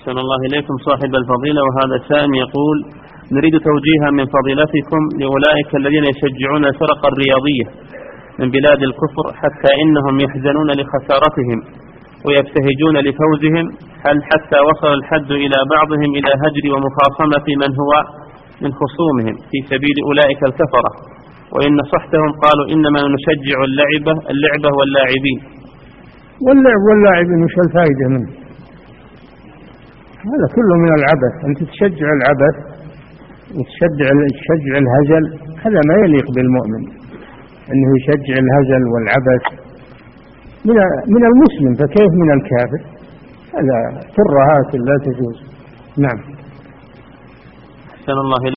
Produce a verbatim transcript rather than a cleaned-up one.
أحسن الله إليكم صاحب الفضيلة. وهذا سائل يقول: نريد توجيها من فضيلتكم لأولئك الذين يشجعون الفرق الرياضية من بلاد الكفر حتى إنهم يحزنون لخسارتهم ويبتهجون لفوزهم، هل حتى وصل الحد إلى بعضهم إلى هجر ومخاصمة من هو من خصومهم في سبيل أولئك الكفرة، وإن نصحتهم قالوا إنما نشجع اللعبة اللعبة واللاعبين. واللعب واللاعبين وش الفائدة منه؟ هذا كله من العبث. أنت تشجع العبث وتشجع تشجع الهزل، هذا ما يليق بالمؤمن أنه يشجع الهزل والعبث من من المسلم، فكيف من الكافر؟ هذا ترهات لا تجوز. نعم. أحسن الله